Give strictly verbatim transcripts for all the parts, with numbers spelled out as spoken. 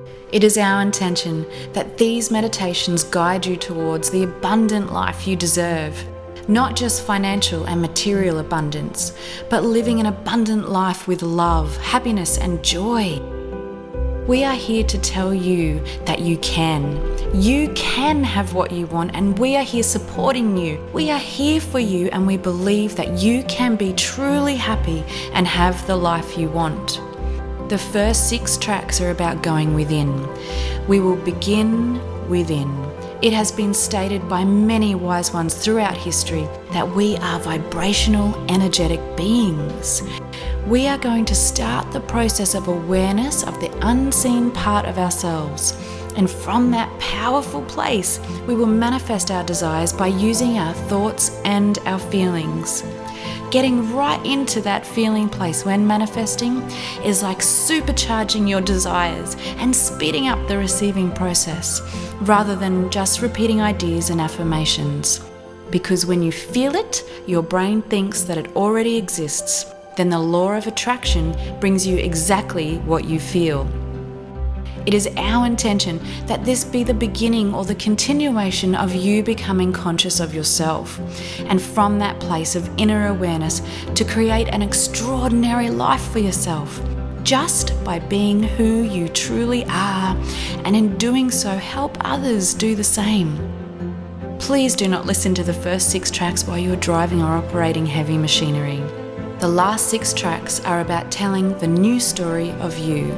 It is our intention that these meditations guide you towards the abundant life you deserve. Not just financial and material abundance, but living an abundant life with love, happiness, and joy. We are here to tell you that you can. You can have what you want, and we are here supporting you. We are here for you, and we believe that you can be truly happy and have the life you want. The first six tracks are about going within. We will begin within. It has been stated by many wise ones throughout history that we are vibrational, energetic beings. We are going to start the process of awareness of the unseen part of ourselves. And from that powerful place, we will manifest our desires by using our thoughts and our feelings. Getting right into that feeling place when manifesting is like supercharging your desires and speeding up the receiving process, rather than just repeating ideas and affirmations. Because when you feel it, your brain thinks that it already exists. Then the law of attraction brings you exactly what you feel. It is our intention that this be the beginning or the continuation of you becoming conscious of yourself, and from that place of inner awareness to create an extraordinary life for yourself, just by being who you truly are, and in doing so help others do the same. Please do not listen to the first six tracks while you are driving or operating heavy machinery. The last six tracks are about telling the new story of you.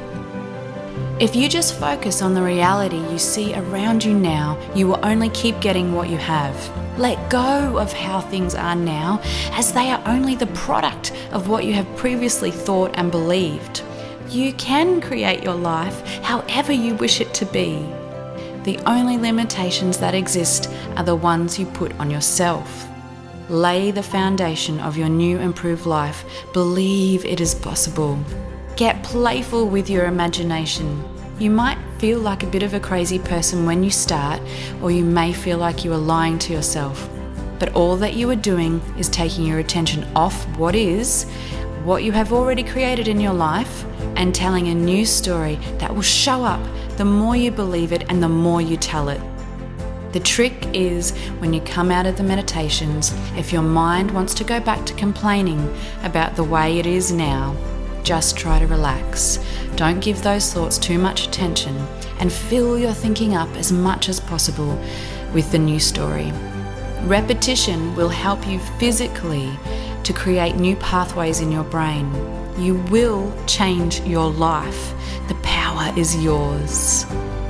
If you just focus on the reality you see around you now, you will only keep getting what you have. Let go of how things are now, as they are only the product of what you have previously thought and believed. You can create your life however you wish it to be. The only limitations that exist are the ones you put on yourself. Lay the foundation of your new improved life. Believe it is possible. Get playful with your imagination. You might feel like a bit of a crazy person when you start, or you may feel like you are lying to yourself. But all that you are doing is taking your attention off what is, what you have already created in your life, and telling a new story that will show up the more you believe it and the more you tell it. The trick is, when you come out of the meditations, if your mind wants to go back to complaining about the way it is now, just try to relax. Don't give those thoughts too much attention, and fill your thinking up as much as possible with the new story. Repetition will help you physically to create new pathways in your brain. You will change your life. The power is yours.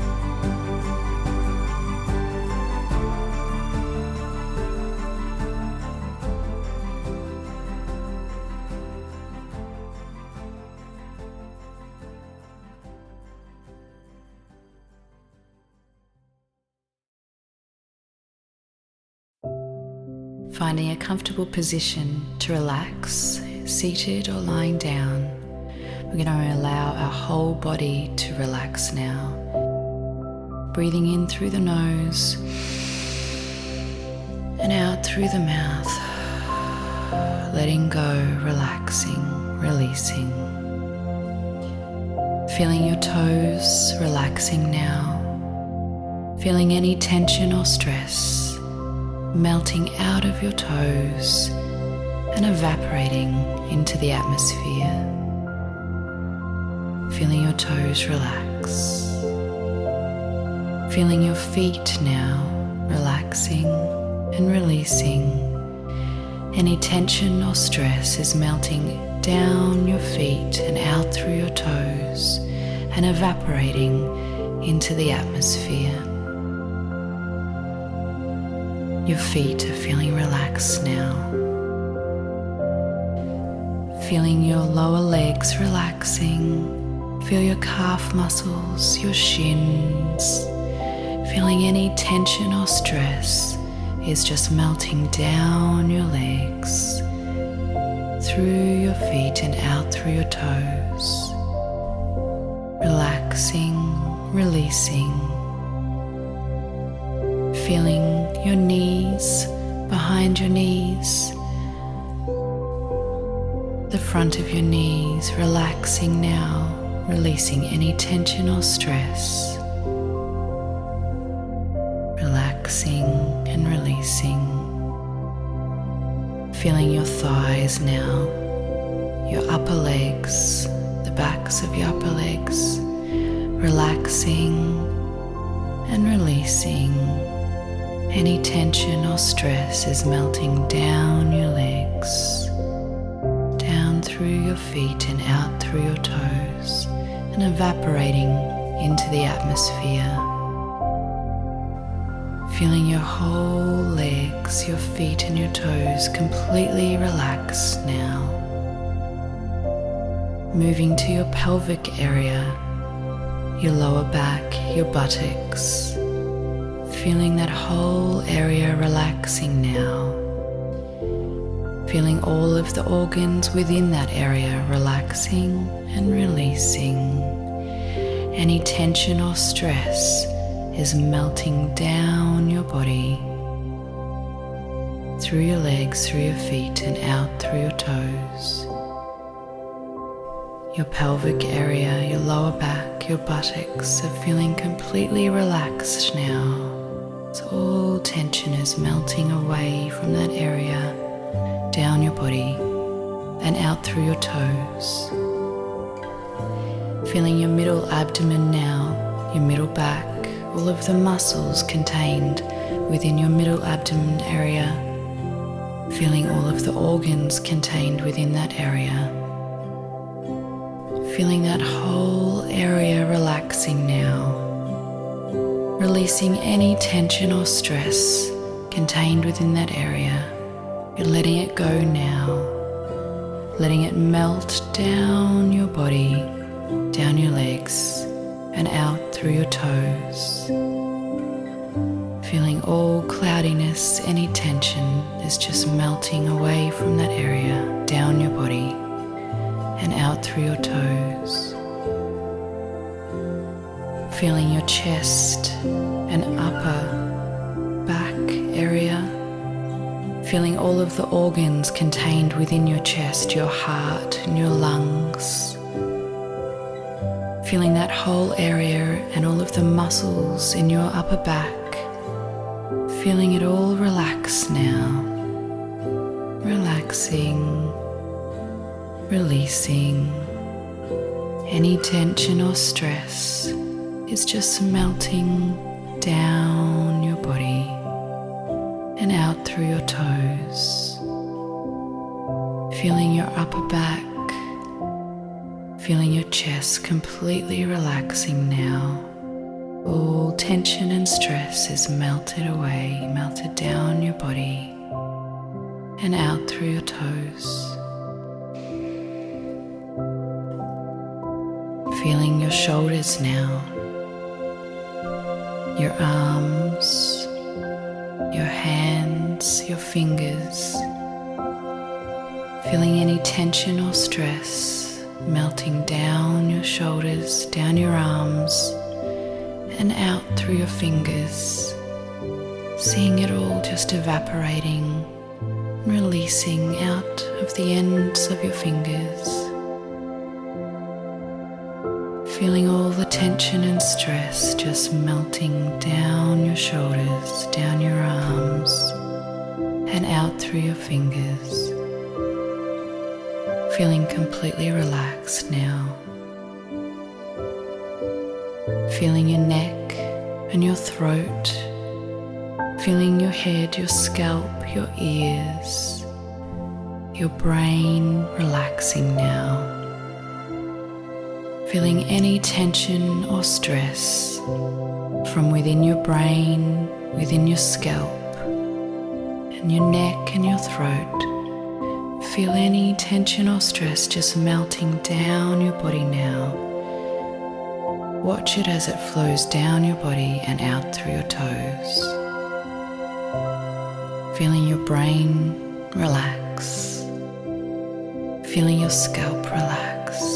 Finding a comfortable position to relax, seated or lying down. We're going to allow our whole body to relax now. Breathing in through the nose and out through the mouth. Letting go, relaxing, releasing. Feeling your toes relaxing now. Feeling any tension or stress melting out of your toes and evaporating into the atmosphere. Feeling your toes relax. Feeling your feet now relaxing and releasing. Any tension or stress is melting down your feet and out through your toes and evaporating into the atmosphere. Your feet are feeling relaxed now. Feeling your lower legs relaxing. Feel your calf muscles, your shins. Feeling any tension or stress is just melting down your legs, through your feet and out through your toes. Relaxing, releasing. Feeling your knees, behind your knees, the front of your knees relaxing now, releasing any tension or stress, relaxing and releasing, feeling your thighs now, your upper legs, the backs of your upper legs, relaxing and releasing. Any tension or stress is melting down your legs, down through your feet and out through your toes, and evaporating into the atmosphere. Feeling your whole legs, your feet and your toes completely relaxed now. Moving to your pelvic area, your lower back, your buttocks. Feeling that whole area relaxing now. Feeling all of the organs within that area relaxing and releasing. Any tension or stress is melting down your body, through your legs, through your feet and out through your toes. Your pelvic area, your lower back, your buttocks are feeling completely relaxed now. So all tension is melting away from that area, down your body and out through your toes. Feeling your middle abdomen now, your middle back, all of the muscles contained within your middle abdomen area. Feeling all of the organs contained within that area. Feeling that whole area relaxing now. Releasing any tension or stress contained within that area. You're letting it go now. Letting it melt down your body, down your legs, and out through your toes. Feeling all cloudiness, any tension is just melting away from that area, down your body, and out through your toes. Feeling your chest and upper back area. Feeling all of the organs contained within your chest, your heart and your lungs. Feeling that whole area and all of the muscles in your upper back. Feeling it all relax now. Relaxing, releasing. Any tension or stress is just melting down your body and out through your toes. Feeling your upper back, feeling your chest completely relaxing now. All tension and stress is melted away, melted down your body and out through your toes. Feeling your shoulders now, your arms, your hands, your fingers. Feeling any tension or stress melting down your shoulders, down your arms, and out through your fingers. Seeing it all just evaporating, releasing out of the ends of your fingers. Feeling all the tension and stress just melting down your shoulders, down your arms, and out through your fingers. Feeling completely relaxed now. Feeling your neck and your throat. Feeling your head, your scalp, your ears, your brain relaxing now. Feeling any tension or stress from within your brain, within your scalp, and your neck and your throat. Feel any tension or stress just melting down your body now. Watch it as it flows down your body and out through your toes. Feeling your brain relax. Feeling your scalp relax.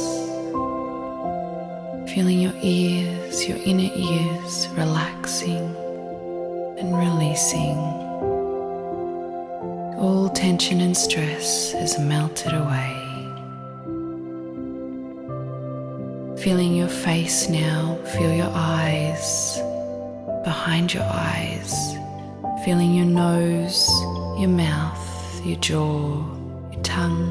Feeling your ears, your inner ears relaxing and releasing. All tension and stress is melted away. Feeling your face now, feel your eyes, behind your eyes, feeling your nose, your mouth, your jaw, your tongue.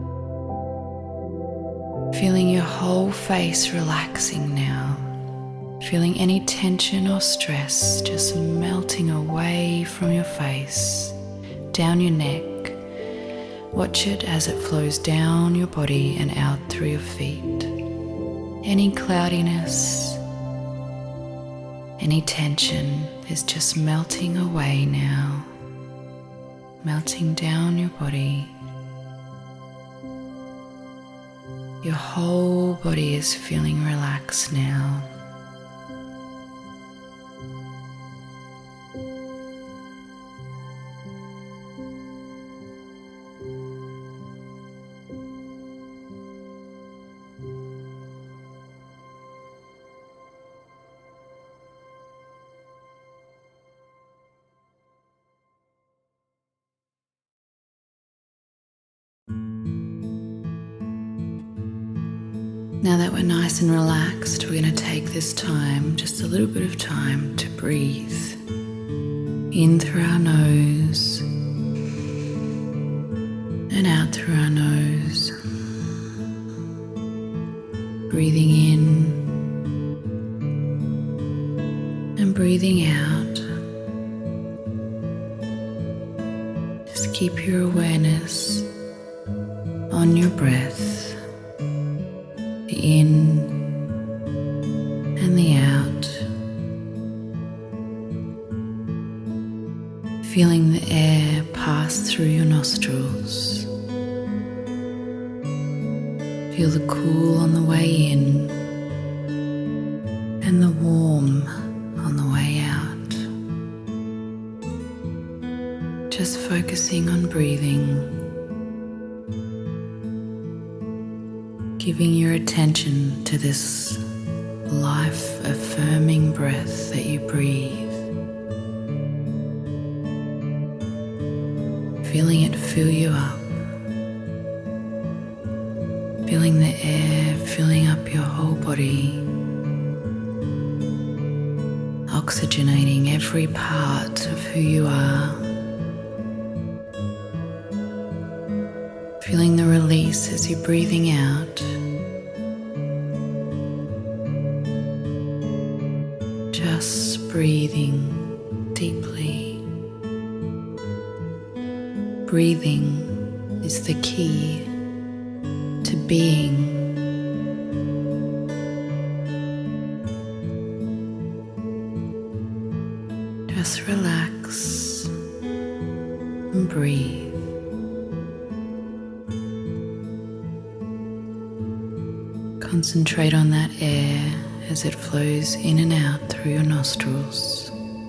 Feeling your whole face relaxing now, feeling any tension or stress just melting away from your face, down your neck. Watch it as it flows down your body and out through your feet. Any cloudiness, any tension is just melting away now, melting down your body. Your whole body is feeling relaxed now. Now that we're nice and relaxed, we're going to take this time, just a little bit of time, to breathe in through our nose and out through our nose. Breathing in and breathing out. Just keep your awareness on your breath. The in and the out, feeling the air pass through your nostrils. Feel the cool on the way in and the warm on the way out. Just focusing on breathing. Giving your attention to this life-affirming breath that you breathe. Feeling it fill you up. Feeling the air filling up your whole body. Oxygenating every part of who you are. Feeling the release as you're breathing out. Just breathing deeply. Breathing is the key to being. Just relax and breathe. Concentrate on that air as it flows in and out through your nostrils.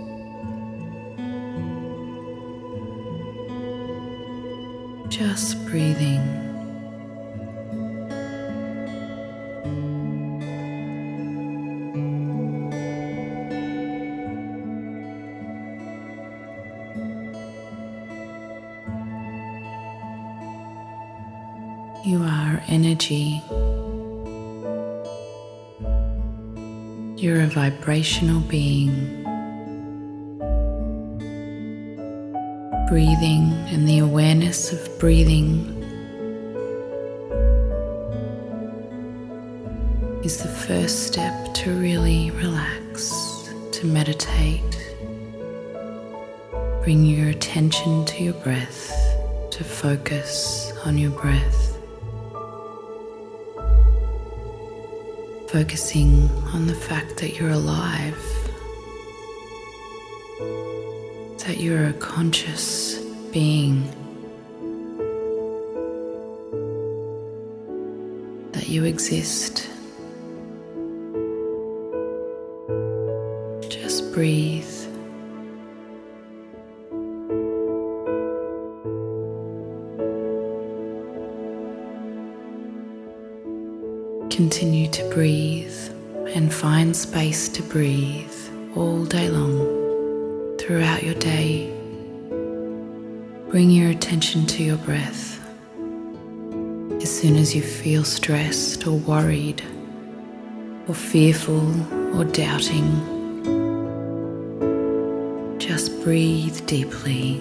Just breathing. You are energy. You're a vibrational being. Breathing and the awareness of breathing is the first step to really relax, to meditate. Bring your attention to your breath, to focus on your breath. Focusing on the fact that you're alive, that you're a conscious being, that you exist. Just breathe. Continue to breathe and find space to breathe all day long throughout your day. Bring your attention to your breath. As soon as you feel stressed or worried, or fearful or doubting. Just breathe deeply.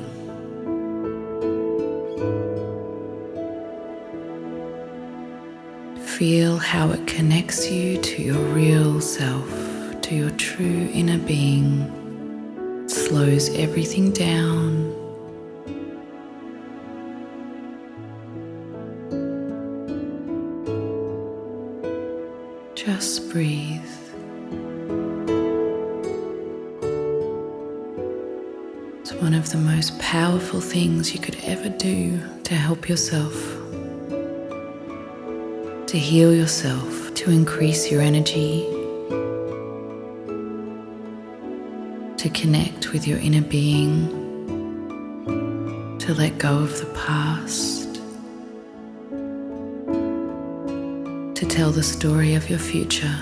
Feel how it connects you to your real self, to your true inner being. It slows everything down. Just breathe. It's one of the most powerful things you could ever do to help yourself, to heal yourself, to increase your energy, to connect with your inner being, to let go of the past, to tell the story of your future.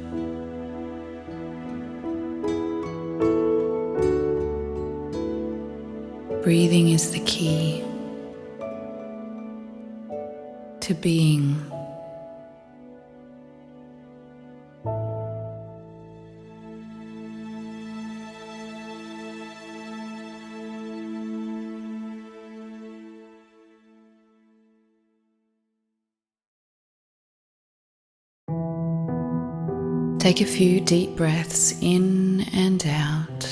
Breathing is the key to being. Take a few deep breaths in and out,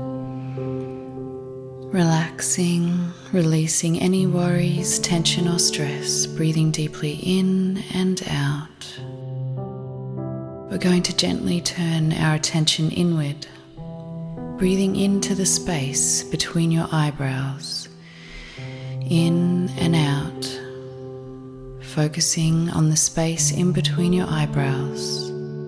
relaxing, releasing any worries, tension or stress, breathing deeply in and out. We're going to gently turn our attention inward, breathing into the space between your eyebrows, in and out, focusing on the space in between your eyebrows.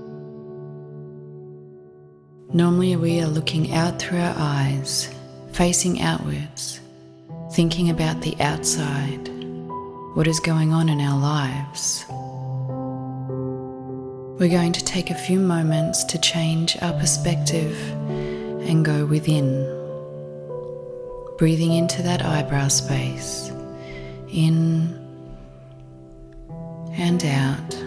Normally we are looking out through our eyes, facing outwards, thinking about the outside, what is going on in our lives. We're going to take a few moments to change our perspective and go within, breathing into that eyebrow space, in and out.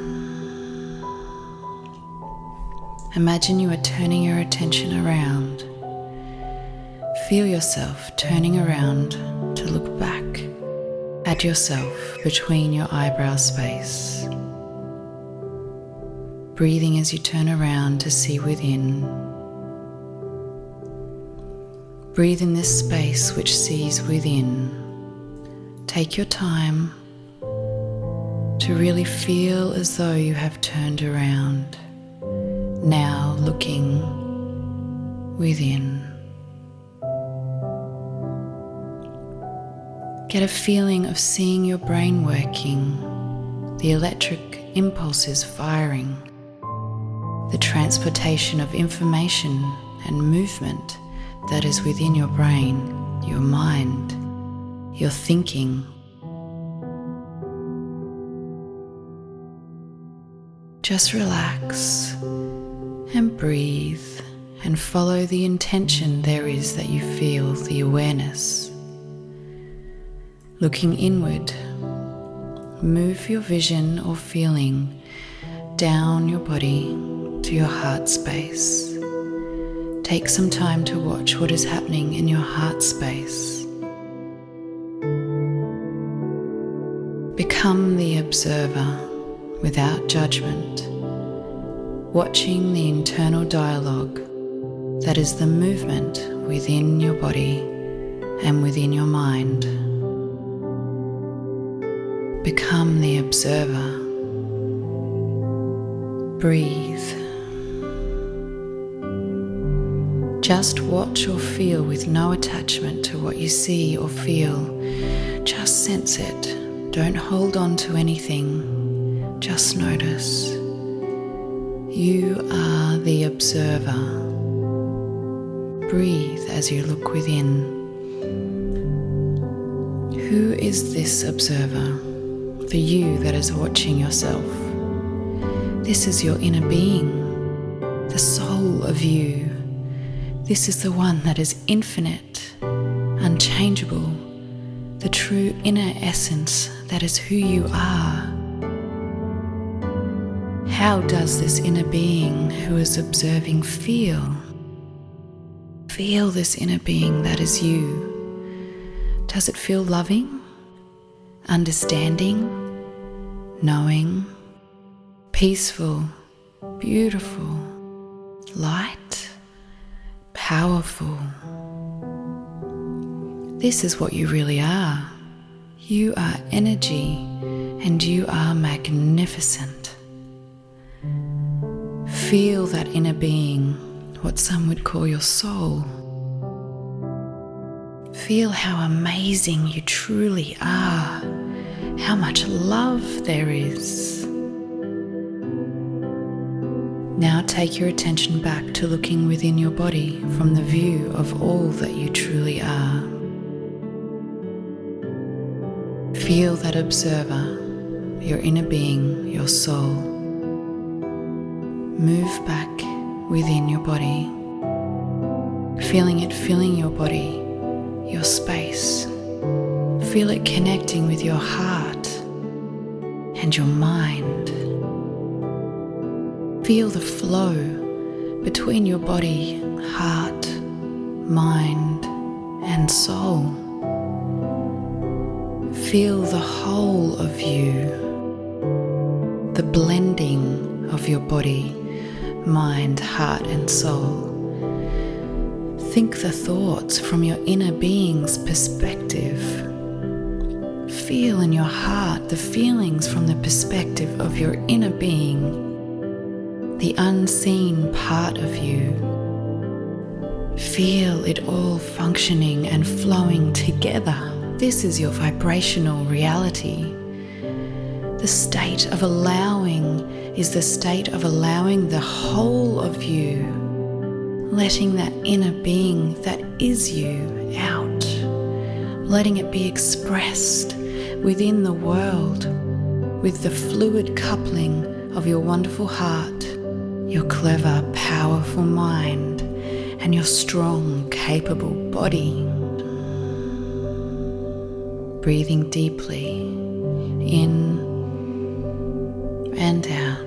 Imagine you are turning your attention around. Feel yourself turning around to look back at yourself between your eyebrow space. Breathing as you turn around to see within. Breathe in this space which sees within. Take your time to really feel as though you have turned around. Now looking within. Get a feeling of seeing your brain working, the electric impulses firing, the transportation of information and movement that is within your brain, your mind, your thinking. Just relax and breathe and follow the intention there is that you feel, the awareness. Looking inward, move your vision or feeling down your body to your heart space. Take some time to watch what is happening in your heart space. Become the observer without judgment, watching the internal dialogue that is the movement within your body and within your mind. Become the observer. Breathe. Just watch or feel with no attachment to what you see or feel. Just sense it. Don't hold on to anything. Just notice. You are the observer. Breathe as you look within. Who is this observer? For you that is watching yourself. This is your inner being, the soul of you. This is the one that is infinite, unchangeable, the true inner essence that is who you are. How does this inner being who is observing feel? Feel this inner being that is you. Does it feel loving, understanding, knowing, peaceful, beautiful, light, powerful? This is what you really are. You are energy, and you are magnificent. Feel that inner being, what some would call your soul. Feel how amazing you truly are, how much love there is. Now take your attention back to looking within your body from the view of all that you truly are. Feel that observer, your inner being, your soul. Move back within your body, feeling it filling your body, your space. Feel it connecting with your heart and your mind. Feel the flow between your body, heart, mind, and soul. Feel the whole of you, the blending of your body, mind, heart, and soul. Think the thoughts from your inner being's perspective. Feel in your heart the feelings from the perspective of your inner being, the unseen part of you. Feel it all functioning and flowing together. This is your vibrational reality. The state of allowing is the state of allowing the whole of you, letting that inner being that is you out, letting it be expressed within the world with the fluid coupling of your wonderful heart, your clever, powerful mind, and your strong, capable body. Breathing deeply in and out.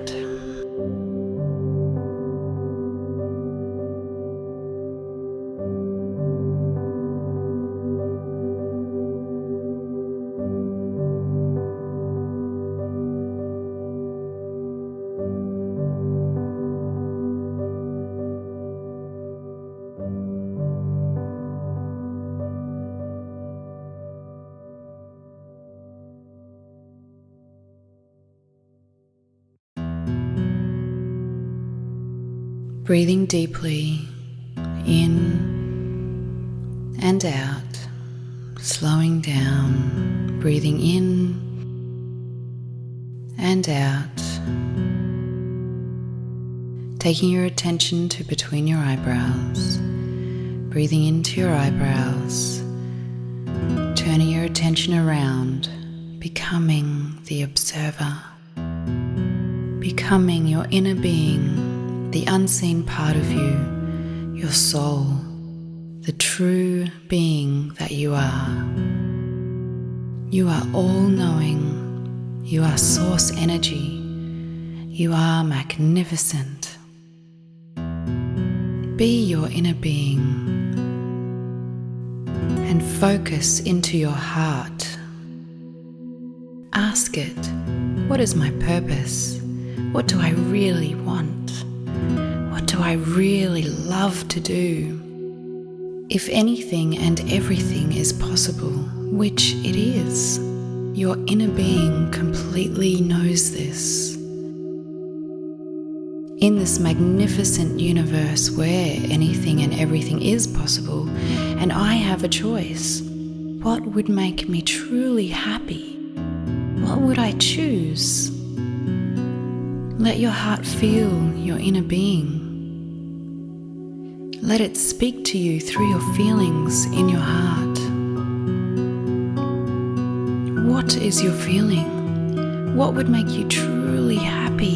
Breathing deeply in and out, slowing down, breathing in and out, taking your attention to between your eyebrows, breathing into your eyebrows, turning your attention around, becoming the observer, becoming your inner being, the unseen part of you, your soul, the true being that you are. You are all-knowing. You are source energy. You are magnificent. Be your inner being and focus into your heart. Ask it, what is my purpose? What do I really want? What do I really love to do? If anything and everything is possible, which it is, your inner being completely knows this. In this magnificent universe where anything and everything is possible, and I have a choice, what would make me truly happy? What would I choose? Let your heart feel your inner being. Let it speak to you through your feelings in your heart. What is your feeling? What would make you truly happy?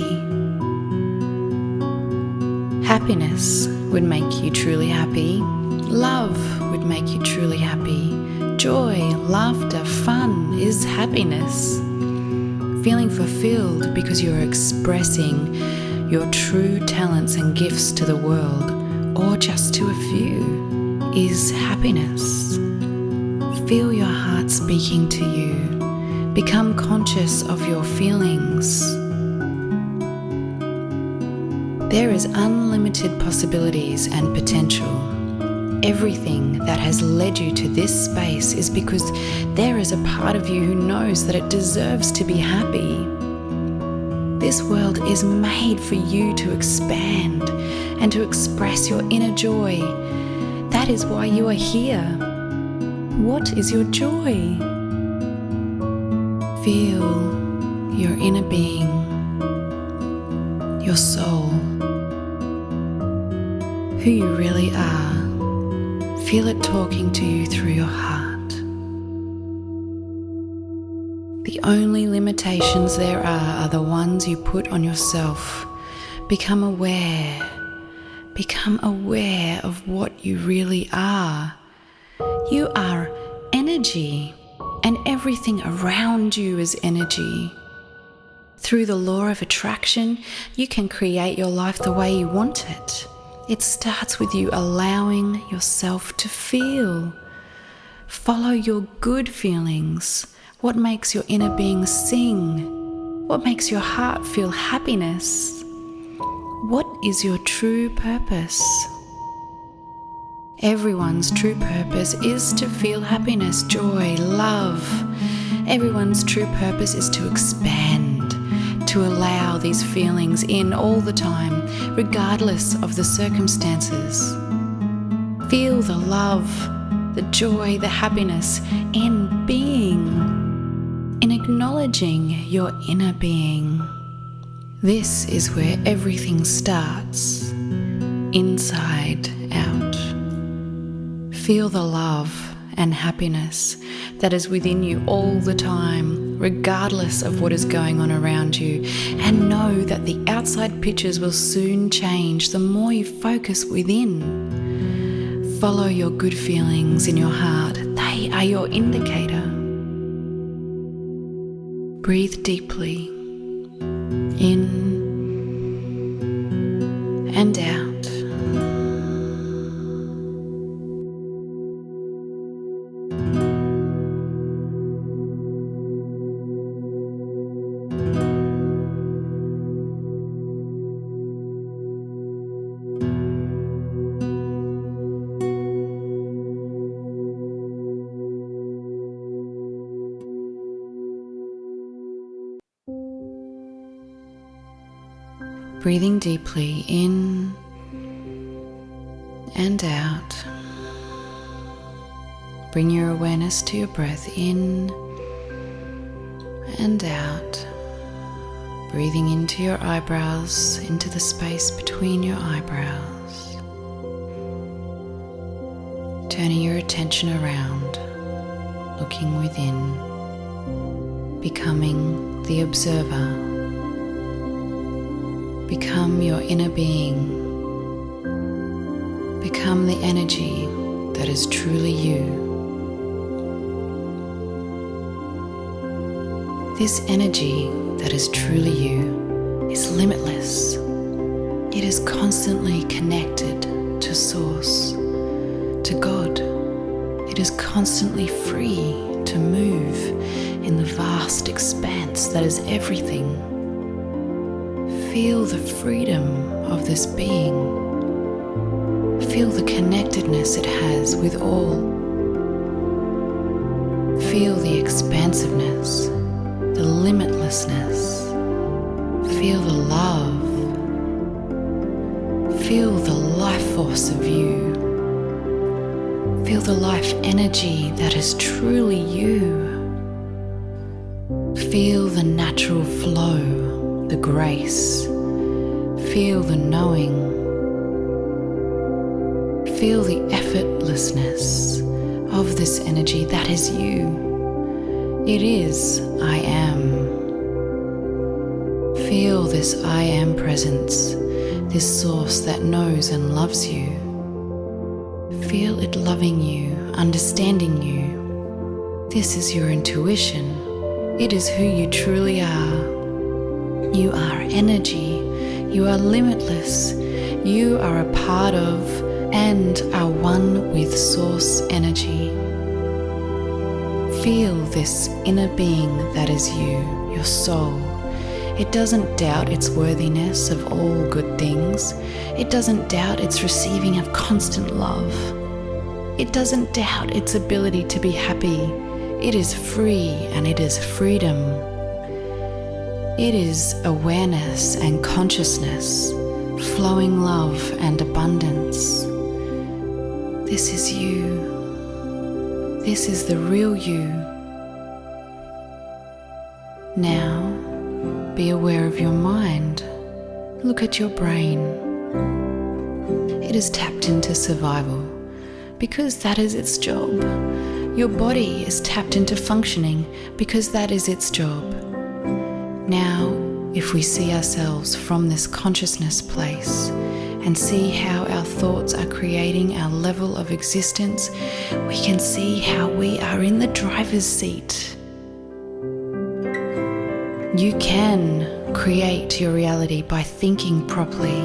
Happiness would make you truly happy. Love would make you truly happy. Joy, laughter, fun is happiness. feeling fulfilled because you're expressing your true talents and gifts to the world, or just to a few, is happiness. Feel your heart speaking to you. Become conscious of your feelings. There is unlimited possibilities and potential. Everything that has led you to this space is because there is a part of you who knows that it deserves to be happy. This world is made for you to expand and to express your inner joy. That is why you are here. What is your joy? Feel your inner being, your soul, who you really are. Feel it talking to you through your heart. The only limitations there are are the ones you put on yourself. Become aware. Become aware of what you really are. You are energy, and everything around you is energy. Through the law of attraction, you can create your life the way you want it. It starts with you allowing yourself to feel. Follow your good feelings. What makes your inner being sing? What makes your heart feel happiness? What is your true purpose? Everyone's true purpose is to feel happiness, joy, love. Everyone's true purpose is to expand, to allow these feelings in all the time, regardless of the circumstances. Feel the love, the joy, the happiness in being, in acknowledging your inner being. This is where everything starts, inside out. Feel the love and happiness that is within you all the time, regardless of what is going on around you, and know that the outside pictures will soon change the more you focus within. Follow your good feelings in your heart. They are your indicator. Breathe deeply, in and out. Breathing deeply in and out. Bring your awareness to your breath in and out. Breathing into your eyebrows, into the space between your eyebrows. Turning your attention around, looking within, becoming the observer. Become your inner being. Become the energy that is truly you. This energy that is truly you is limitless. It is constantly connected to Source, to God. It is constantly free to move in the vast expanse that is everything. Feel the freedom of this being. Feel the connectedness it has with all. Feel the expansiveness, the limitlessness. Feel the love. Feel the life force of you. Feel the life energy that is truly you. Feel the natural flow, the grace. Feel the knowing. Feel the effortlessness of this energy that is you. It is I am. Feel this I am presence, this source that knows and loves you. Feel it loving you, understanding you. This is your intuition. It is who you truly are. You are energy. You are limitless. You are a part of and are one with Source energy. Feel this inner being that is you, your soul. It doesn't doubt its worthiness of all good things. It doesn't doubt its receiving of constant love. It doesn't doubt its ability to be happy. It is free and it is freedom. It is awareness and consciousness, flowing love and abundance. This is you. This is the real you. Now, be aware of your mind. Look at your brain. It is tapped into survival because that is its job. Your body is tapped into functioning because that is its job. Now, if we see ourselves from this consciousness place and see how our thoughts are creating our level of existence, we can see how we are in the driver's seat. You can create your reality by thinking properly.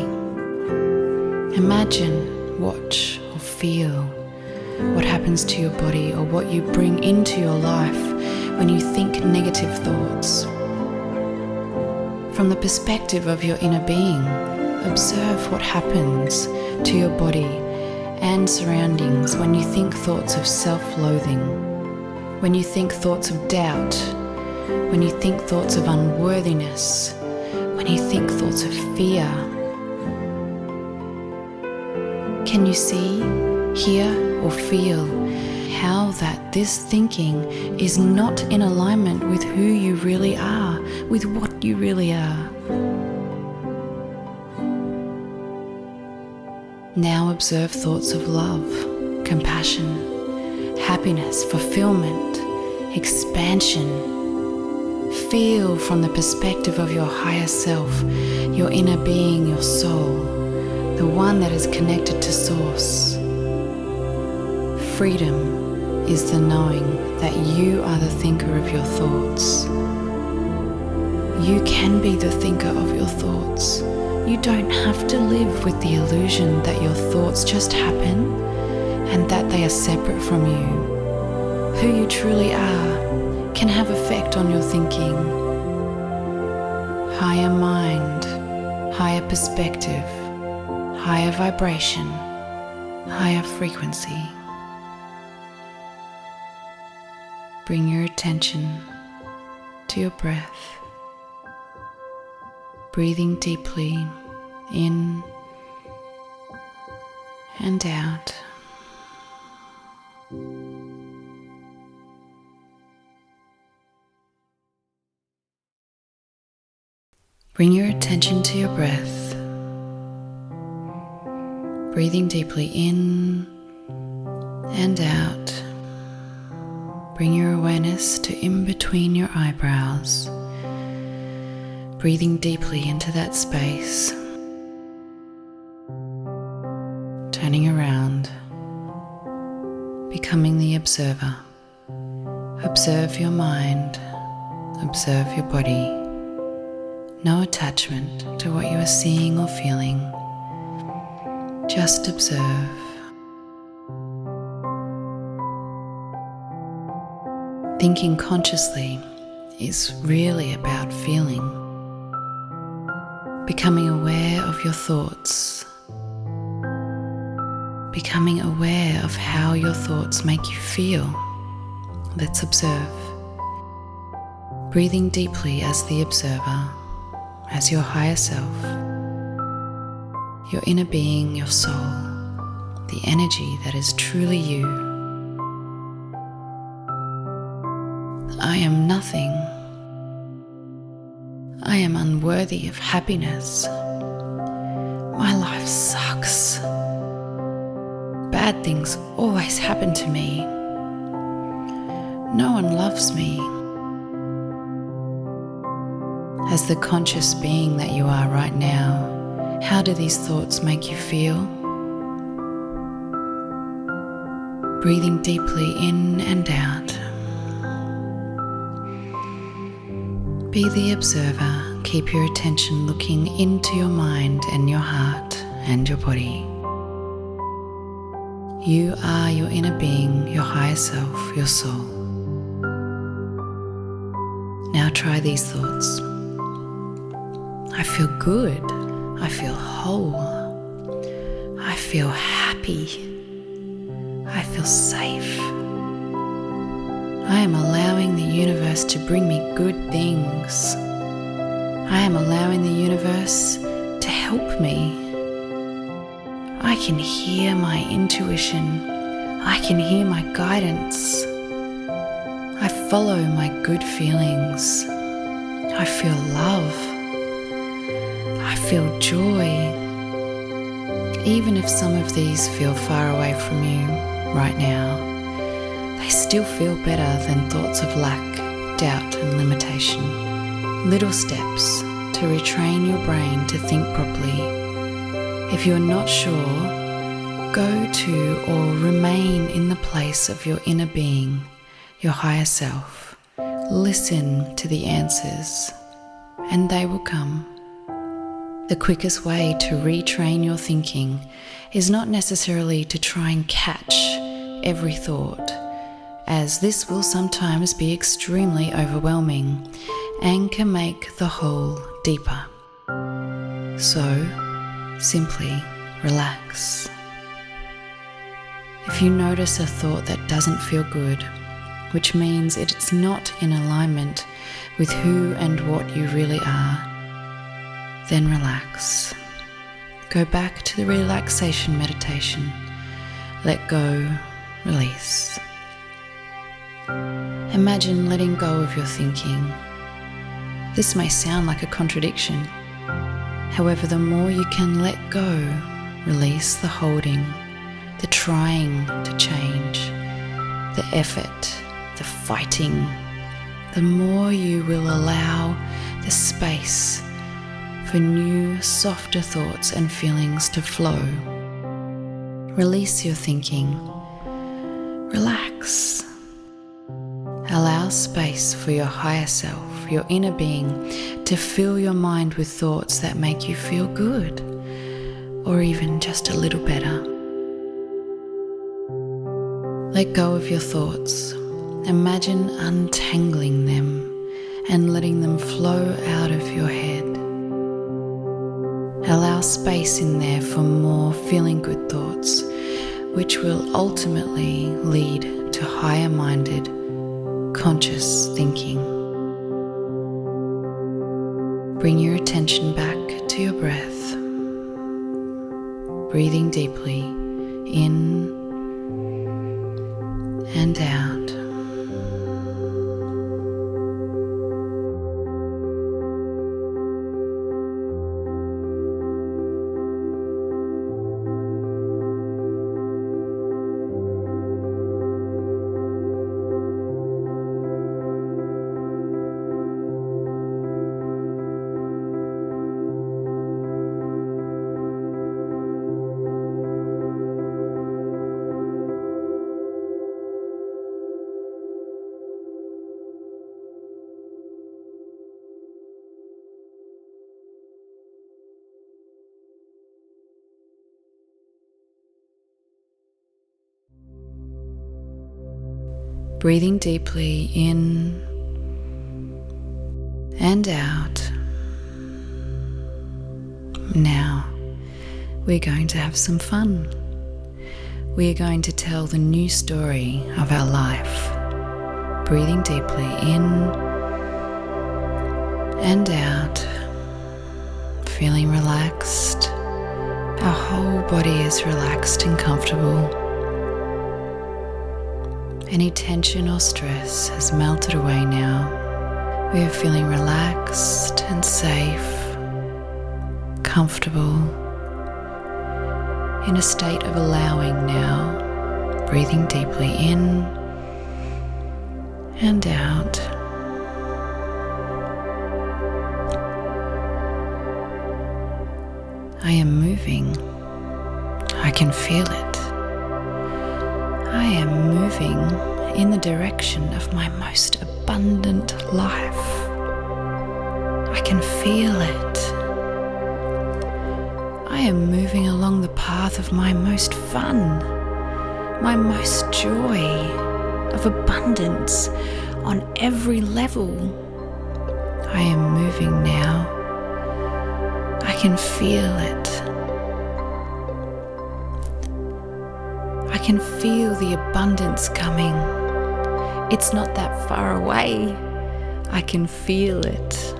Imagine, watch, or feel what happens to your body or what you bring into your life when you think negative thoughts. From the perspective of your inner being, observe what happens to your body and surroundings when you think thoughts of self-loathing, when you think thoughts of doubt, when you think thoughts of unworthiness, when you think thoughts of fear. Can you see, hear, or feel how that this thinking is not in alignment with who you really are, with what you really are? Now observe thoughts of love, compassion, happiness, fulfillment, expansion. Feel from the perspective of your higher self, your inner being, your soul, the one that is connected to Source. Freedom is the knowing that you are the thinker of your thoughts. You can be the thinker of your thoughts. You don't have to live with the illusion that your thoughts just happen and that they are separate from you. Who you truly are can have effect on your thinking. Higher mind, higher perspective, higher vibration, higher frequency. Bring your attention to your breath, breathing deeply in and out. Bring your attention to your breath, breathing deeply in and out. Bring your awareness to in between your eyebrows, breathing deeply into that space, turning around, becoming the observer. Observe your mind, observe your body. No attachment to what you are seeing or feeling. Just observe. Thinking consciously is really about feeling. Becoming aware of your thoughts. Becoming aware of how your thoughts make you feel. Let's observe. Breathing deeply as the observer, as your higher self, your inner being, your soul, the energy that is truly you. I am nothing. I am unworthy of happiness. My life sucks. Bad things always happen to me. No one loves me. As the conscious being that you are right now, how do these thoughts make you feel? Breathing deeply in and out. Be the observer. Keep your attention looking into your mind and your heart and your body. You are your inner being, your higher self, your soul. Now try these thoughts. I feel good. I feel whole. I feel happy. I feel safe. I am allowing the universe to bring me good things. I am allowing the universe to help me. I can hear my intuition. I can hear my guidance. I follow my good feelings. I feel love. I feel joy. Even if some of these feel far away from you right now, they still feel better than thoughts of lack, doubt, and limitation. Little steps to retrain your brain to think properly. If you're not sure, go to or remain in the place of your inner being, your higher self. Listen to the answers, and they will come. The quickest way to retrain your thinking is not necessarily to try and catch every thought, as this will sometimes be extremely overwhelming and can make the hole deeper. So, simply relax. If you notice a thought that doesn't feel good, which means it's not in alignment with who and what you really are, then relax. Go back to the relaxation meditation. Let go, release. Imagine letting go of your thinking. This may sound like a contradiction. However, the more you can let go, release the holding, the trying to change, the effort, the fighting, the more you will allow the space for new, softer thoughts and feelings to flow. Release your thinking. Relax. Allow space for your higher self, your inner being, to fill your mind with thoughts that make you feel good, or even just a little better. Let go of your thoughts. Imagine untangling them and letting them flow out of your head. Allow space in there for more feeling good thoughts, which will ultimately lead to higher-minded, conscious thinking. Bring your attention back to your breath, breathing deeply in and out. Breathing deeply in and out. Now, we're going to have some fun. We are going to tell the new story of our life. Breathing deeply in and out. Feeling relaxed. Our whole body is relaxed and comfortable. Any tension or stress has melted away now. We are feeling relaxed and safe, comfortable, in a state of allowing now, breathing deeply in and out. I am moving. I can feel it. I am moving in the direction of my most abundant life. can feel it. I am moving along the path of my most fun, my most joy, of abundance on every level. I am moving now. I can feel it. I can feel the abundance coming. It's not that far away. I can feel it.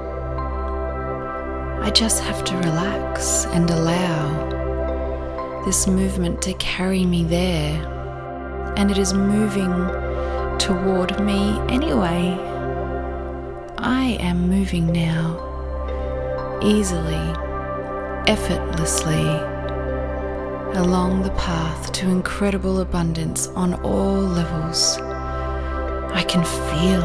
I just have to relax and allow this movement to carry me there. And it is moving toward me anyway. I am moving now, easily, effortlessly, along the path to incredible abundance on all levels. I can feel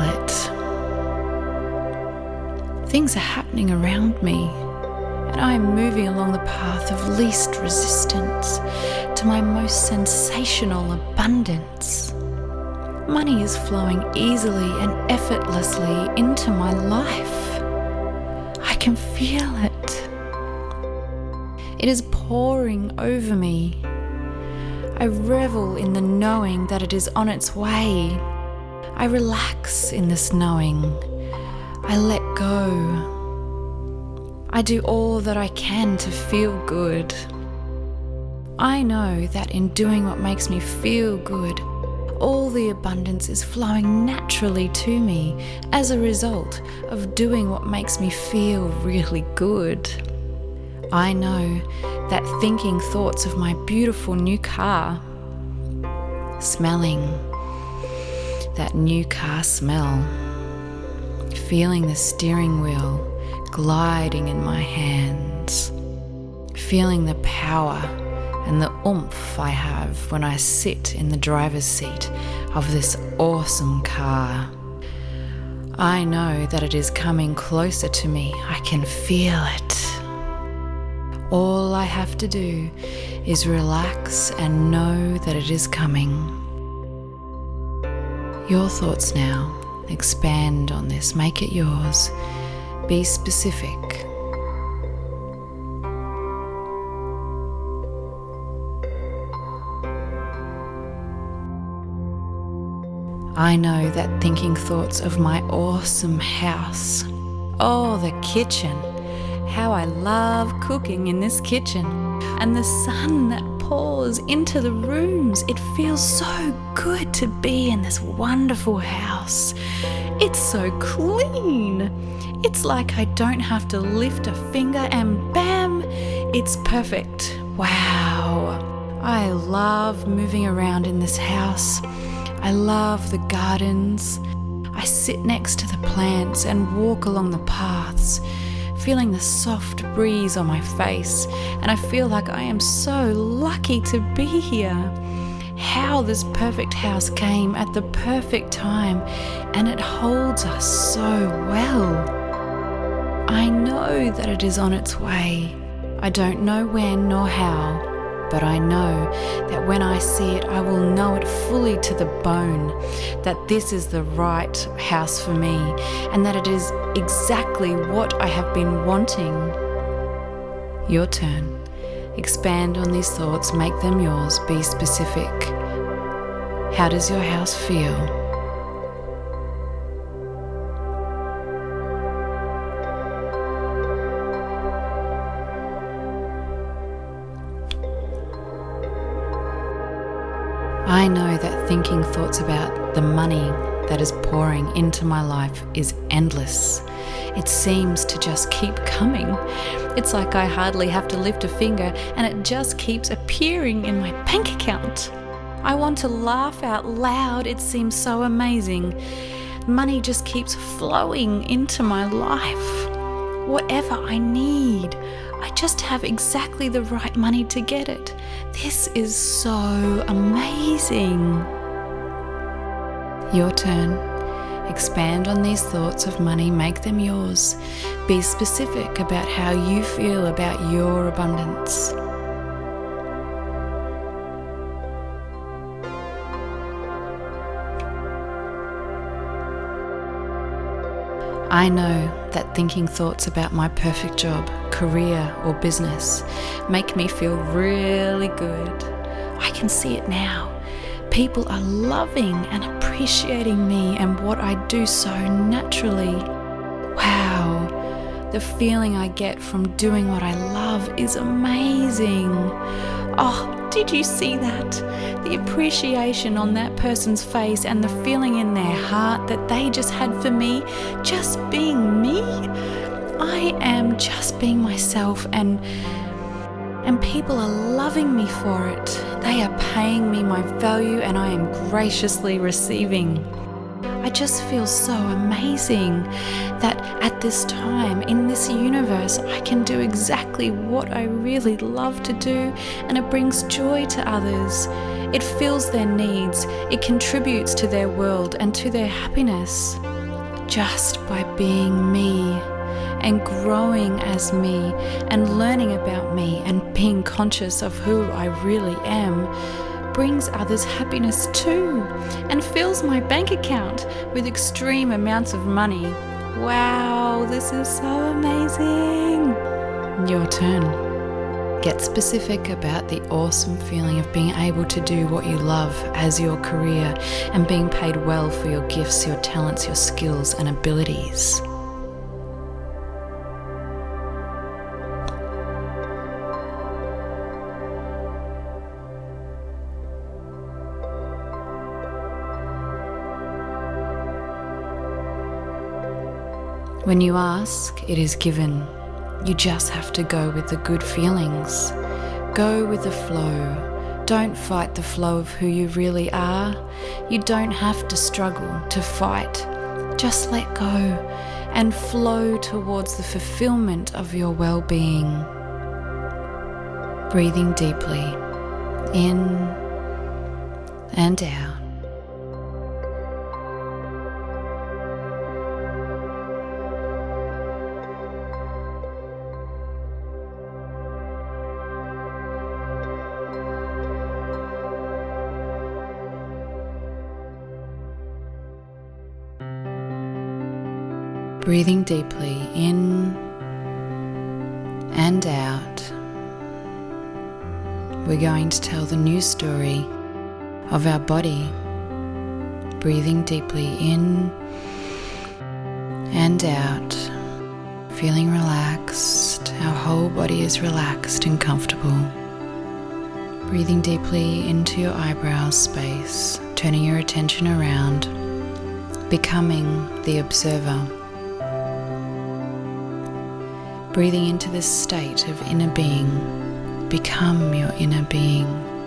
it. Things are happening around me, and I am moving along the path of least resistance to my most sensational abundance. Money is flowing easily and effortlessly into my life. I can feel it. It is pouring over me. I revel in the knowing that it is on its way. I relax in this knowing. I let go. I do all that I can to feel good. I know that in doing what makes me feel good, all the abundance is flowing naturally to me as a result of doing what makes me feel really good. I know that thinking thoughts of my beautiful new car, smelling that new car smell, feeling the steering wheel gliding in my hands, feeling the power and the oomph I have when I sit in the driver's seat of this awesome car. I know that it is coming closer to me. I can feel it. All I have to do is relax and know that it is coming. Your thoughts now. Expand on this. Make it yours. Be specific. I know that thinking thoughts of my awesome house. Oh, the kitchen. How I love cooking in this kitchen. And the sun that pours into the rooms. It feels so good to be in this wonderful house. It's so clean. It's like I don't have to lift a finger and bam, it's perfect. Wow. I love moving around in this house. I love the gardens. I sit next to the plants and walk along the paths, feeling the soft breeze on my face, and I feel like I am so lucky to be here. How this perfect house came at the perfect time, and it holds us so well. I know that it is on its way. I don't know when nor how, but I know that when I see it, I will know it fully to the bone, that this is the right house for me, and that it is exactly what I have been wanting. Your turn. Expand on these thoughts, make them yours, be specific. How does your house feel? I know that thinking thoughts about the money that is pouring into my life is endless. It seems to just keep coming. It's like I hardly have to lift a finger and it just keeps appearing in my bank account. I want to laugh out loud. It seems so amazing. Money just keeps flowing into my life. Whatever I need, I just have exactly the right money to get it. This is so amazing. Your turn. Expand on these thoughts of money, make them yours. Be specific about how you feel about your abundance. I know that thinking thoughts about my perfect job, career, or business make me feel really good. I can see it now. People are loving and appreciating me and what I do so naturally. Wow, the feeling I get from doing what I love is amazing. Oh, did you see that? The appreciation on that person's face and the feeling in their heart that they just had for me, just being me. I am just being myself, and and people are loving me for it. They are paying me my value and I am graciously receiving. I just feel so amazing that at this time in this universe I can do exactly what I really love to do, and it brings joy to others. It fills their needs, it contributes to their world and to their happiness. Just by being me and growing as me and learning about me and being conscious of who I really am brings others happiness too, and fills my bank account with extreme amounts of money. Wow, this is so amazing. Your turn. Get specific about the awesome feeling of being able to do what you love as your career and being paid well for your gifts, your talents, your skills and abilities. When you ask, it is given. You just have to go with the good feelings. Go with the flow. Don't fight the flow of who you really are. You don't have to struggle to fight. Just let go and flow towards the fulfillment of your well-being. Breathing deeply in and out. Breathing deeply in and out. We're going to tell the new story of our body. Breathing deeply in and out. Feeling relaxed. Our whole body is relaxed and comfortable. Breathing deeply into your eyebrow space. Turning your attention around. Becoming the observer. Breathing into this state of inner being. Become your inner being.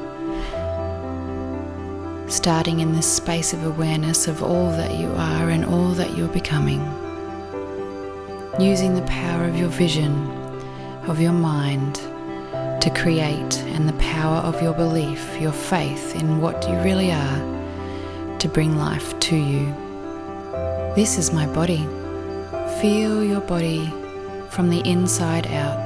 Starting in this space of awareness of all that you are and all that you're becoming. Using the power of your vision, of your mind, to create, and the power of your belief, your faith in what you really are, to bring life to you. This is my body. Feel your body from the inside out.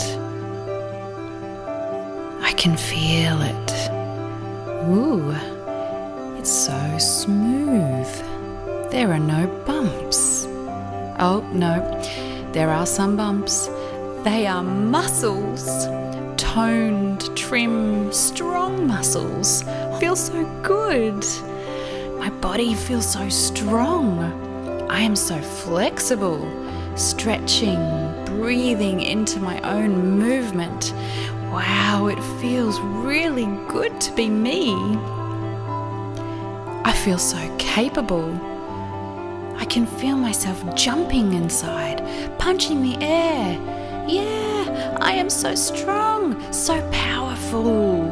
I can feel it. Ooh, it's so smooth. There are no bumps. Oh no, there are some bumps. They are muscles. Toned, trim, strong muscles. Feel so good. My body feels so strong. I am so flexible. Stretching, breathing into my own movement. Wow, it feels really good to be me. I feel so capable. I can feel myself jumping inside, punching the air. Yeah, I am so strong, so powerful.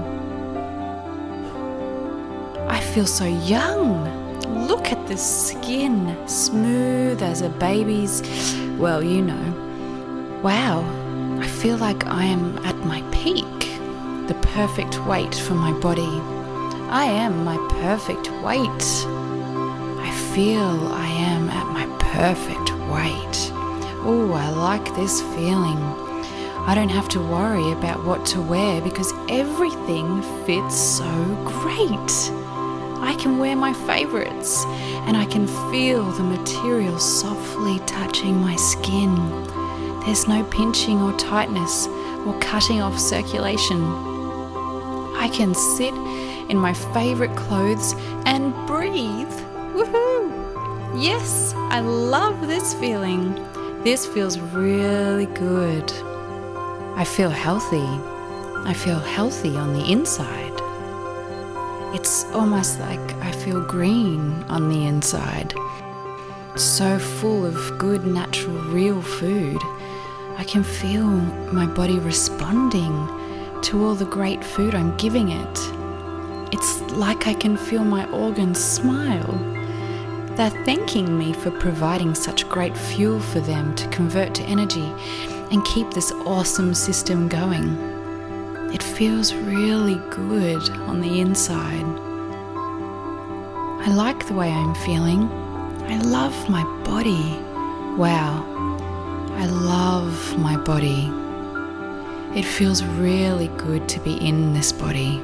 I feel so young. Look at this skin, smooth as a baby's. Well, you know. Wow, I feel like I am at my peak, the perfect weight for my body. I am my perfect weight. I feel I am at my perfect weight. Oh, I like this feeling. I don't have to worry about what to wear because everything fits so great. I can wear my favourites, and I can feel the material softly touching my skin. There's no pinching or tightness or cutting off circulation. I can sit in my favourite clothes and breathe. Woohoo! Yes, I love this feeling. This feels really good. I feel healthy. I feel healthy on the inside. It's almost like I feel green on the inside. So full of good, natural, real food. I can feel my body responding to all the great food I'm giving it. It's like I can feel my organs smile. They're thanking me for providing such great fuel for them to convert to energy and keep this awesome system going. It feels really good on the inside. I like the way I'm feeling. I love my body. Wow, I love my body. It feels really good to be in this body.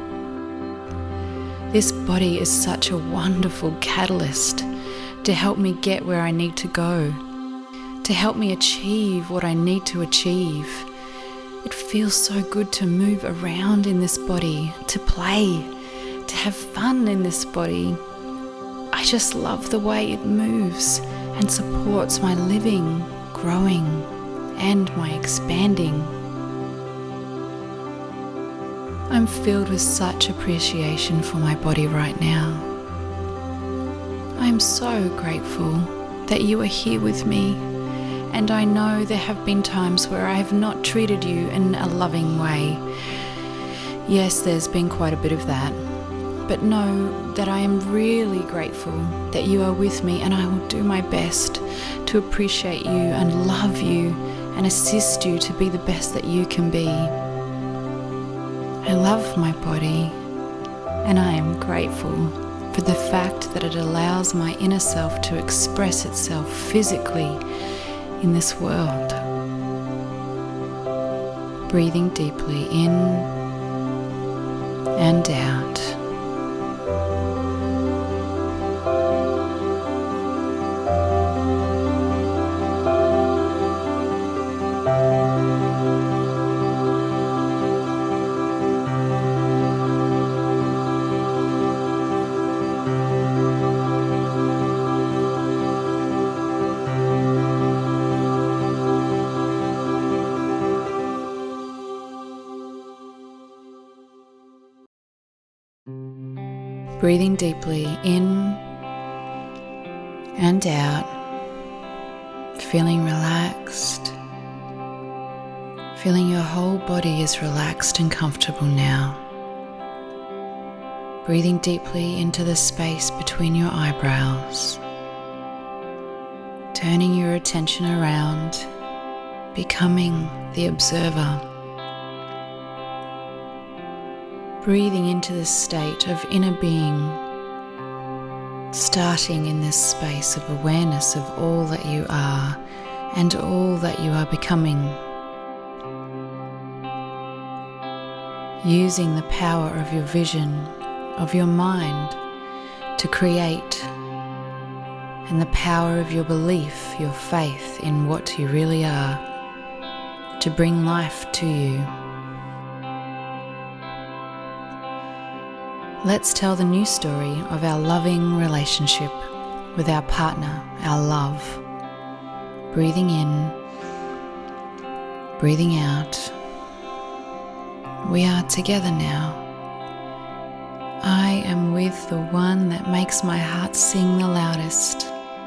This body is such a wonderful catalyst to help me get where I need to go, to help me achieve what I need to achieve. It feels so good to move around in this body, to play, to have fun in this body. I just love the way it moves and supports my living, growing, and my expanding. I'm filled with such appreciation for my body right now. I'm so grateful that you are here with me, and I know there have been times where I have not treated you in a loving way. Yes, there's been quite a bit of that, but know that I am really grateful that you are with me, and I will do my best to appreciate you and love you and assist you to be the best that you can be. I love my body, and I am grateful for the fact that it allows my inner self to express itself physically in this world. Breathing deeply in and out. Breathing deeply in and out, feeling relaxed, feeling your whole body is relaxed and comfortable now. Breathing deeply into the space between your eyebrows, turning your attention around, becoming the observer. Breathing into this state of inner being, starting in this space of awareness of all that you are and all that you are becoming. Using the power of your vision, of your mind, to create, and the power of your belief, your faith in what you really are, to bring life to you. Let's tell the new story of our loving relationship with our partner, our love. Breathing in, breathing out. We are together now. I am with the one that makes my heart sing the loudest.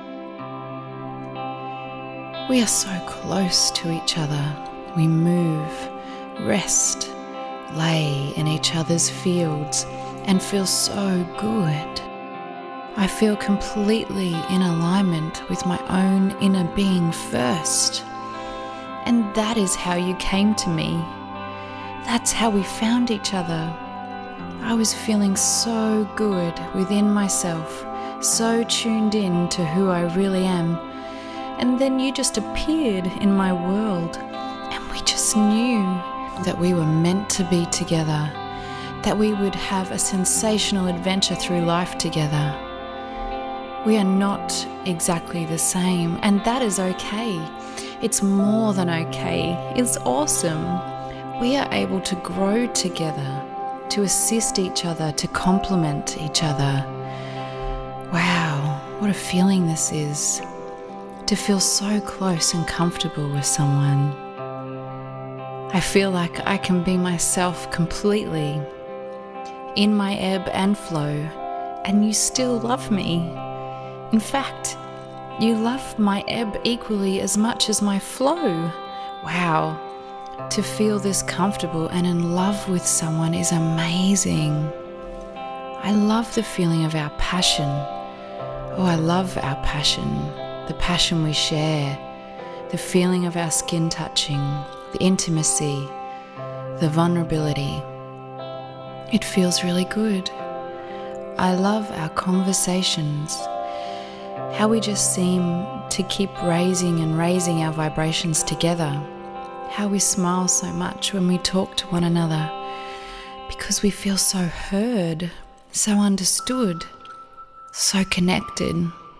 We are so close to each other. We move, rest, lay in each other's fields, and feel so good. I feel completely in alignment with my own inner being first. And that is how you came to me. That's how we found each other. I was feeling so good within myself, so tuned in to who I really am. And then you just appeared in my world, and we just knew that we were meant to be together, that we would have a sensational adventure through life together. We are not exactly the same, and that is okay. It's more than okay. It's awesome. We are able to grow together, to assist each other, to complement each other. Wow, what a feeling this is, to feel so close and comfortable with someone. I feel like I can be myself completely, in my ebb and flow, and you still love me. In fact, you love my ebb equally as much as my flow. Wow, to feel this comfortable and in love with someone is amazing. I love the feeling of our passion. Oh, I love our passion, the passion we share, the feeling of our skin touching, the intimacy, the vulnerability. It feels really good. I love our conversations, how we just seem to keep raising and raising our vibrations together, how we smile so much when we talk to one another, because we feel so heard, so understood, so connected.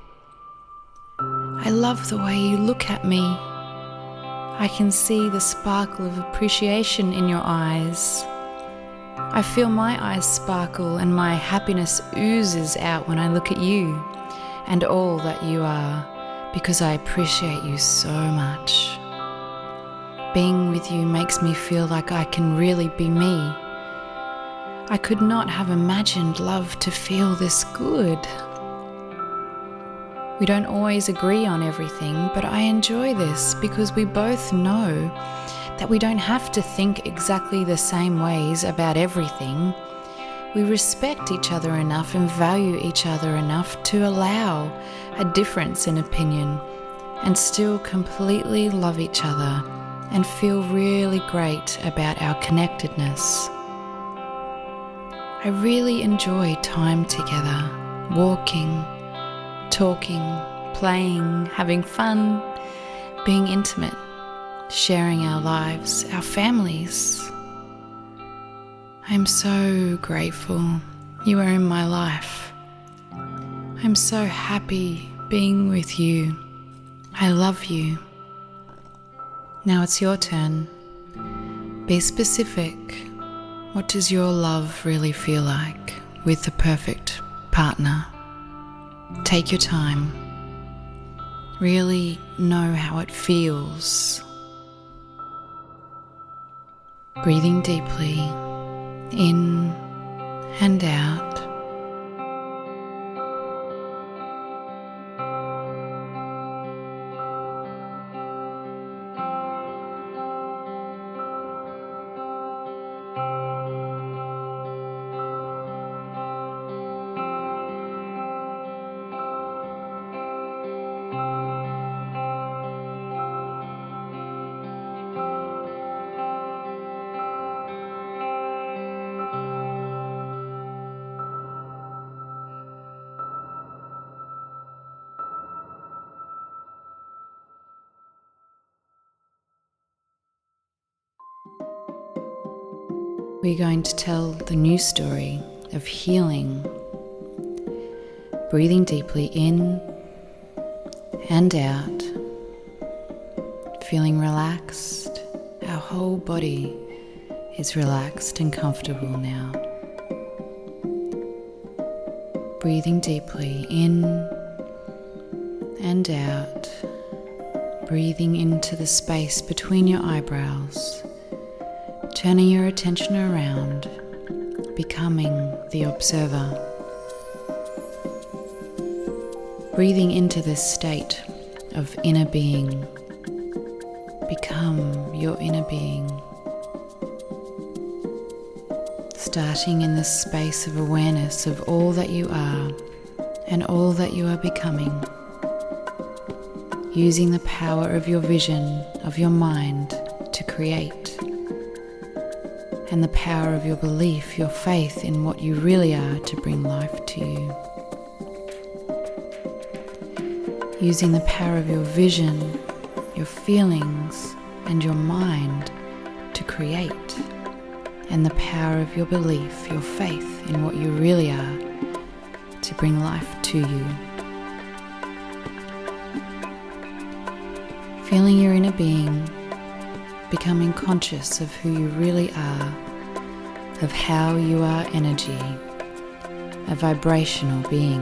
I love the way you look at me. I can see the sparkle of appreciation in your eyes. I feel my eyes sparkle and my happiness oozes out when I look at you and all that you are, because I appreciate you so much. Being with you makes me feel like I can really be me. I could not have imagined love to feel this good. We don't always agree on everything, but I enjoy this because we both know that we don't have to think exactly the same ways about everything. We respect each other enough and value each other enough to allow a difference in opinion and still completely love each other and feel really great about our connectedness. I really enjoy time together, walking, talking, playing, having fun, being intimate, sharing our lives, our families. I'm so grateful you are in my life. I'm so happy being with you. I love you. Now it's your turn. Be specific. What does your love really feel like with the perfect partner? Take your time. Really know how it feels. Breathing deeply in and out. We're going to tell the new story of healing. Breathing deeply in and out, feeling relaxed. Our whole body is relaxed and comfortable now. Breathing deeply in and out, breathing into the space between your eyebrows. Turning your attention around, becoming the observer. Breathing into this state of inner being. Become your inner being. Starting in this space of awareness of all that you are and all that you are becoming. Using the power of your vision, of your mind to create. And the power of your belief, your faith in what you really are to bring life to you. Using the power of your vision, your feelings, and your mind to create and the power of your belief, your faith in what you really are, to bring life to you. Feeling your inner being, becoming conscious of who you really are, of how you are energy, a vibrational being.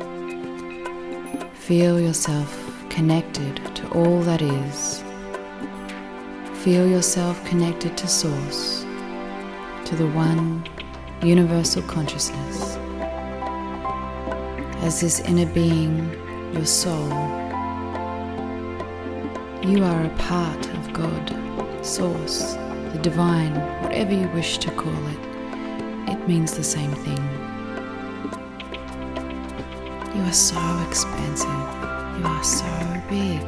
Feel yourself connected to all that is. Feel yourself connected to Source, to the one universal consciousness. As this inner being, your soul, you are a part of God, Source, the divine, whatever you wish to call it. It means the same thing. You are so expansive. You are so big.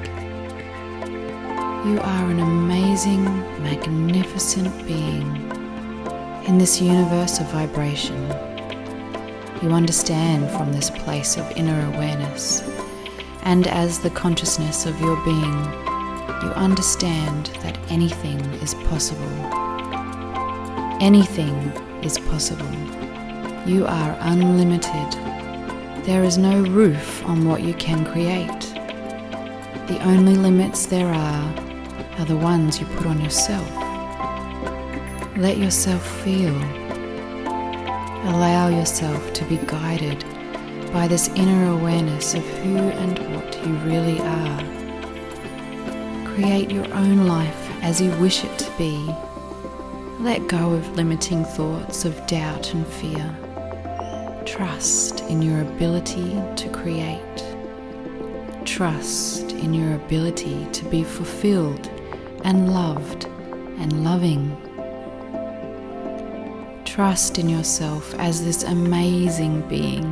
You are an amazing, magnificent being in this universe of vibration. You understand from this place of inner awareness, and as the consciousness of your being, you understand that anything is possible. Anything is possible. You are unlimited. There is no roof on what you can create. The only limits there are are the ones you put on yourself. Let yourself feel. Allow yourself to be guided by this inner awareness of who and what you really are. Create your own life as you wish it to be. Let go of limiting thoughts of doubt and fear. Trust in your ability to create. Trust in your ability to be fulfilled and loved and loving. Trust in yourself as this amazing being.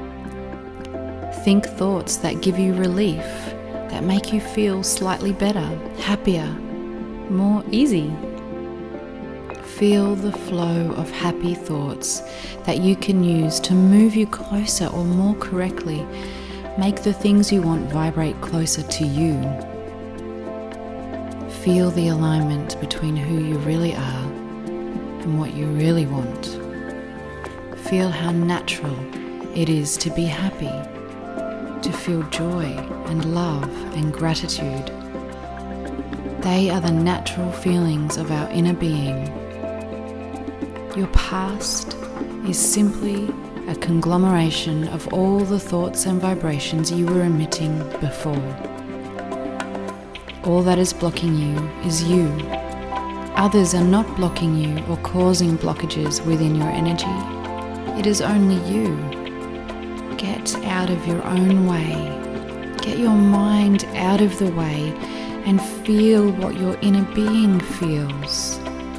Think thoughts that give you relief, that make you feel slightly better, happier, more easy. Feel the flow of happy thoughts that you can use to move you closer, or more correctly, make the things you want vibrate closer to you. Feel the alignment between who you really are and what you really want. Feel how natural it is to be happy, to feel joy and love and gratitude. They are the natural feelings of our inner being. Your past is simply a conglomeration of all the thoughts and vibrations you were emitting before. All that is blocking you is you. Others are not blocking you or causing blockages within your energy. It is only you. Get out of your own way. Get your mind out of the way and feel what your inner being feels.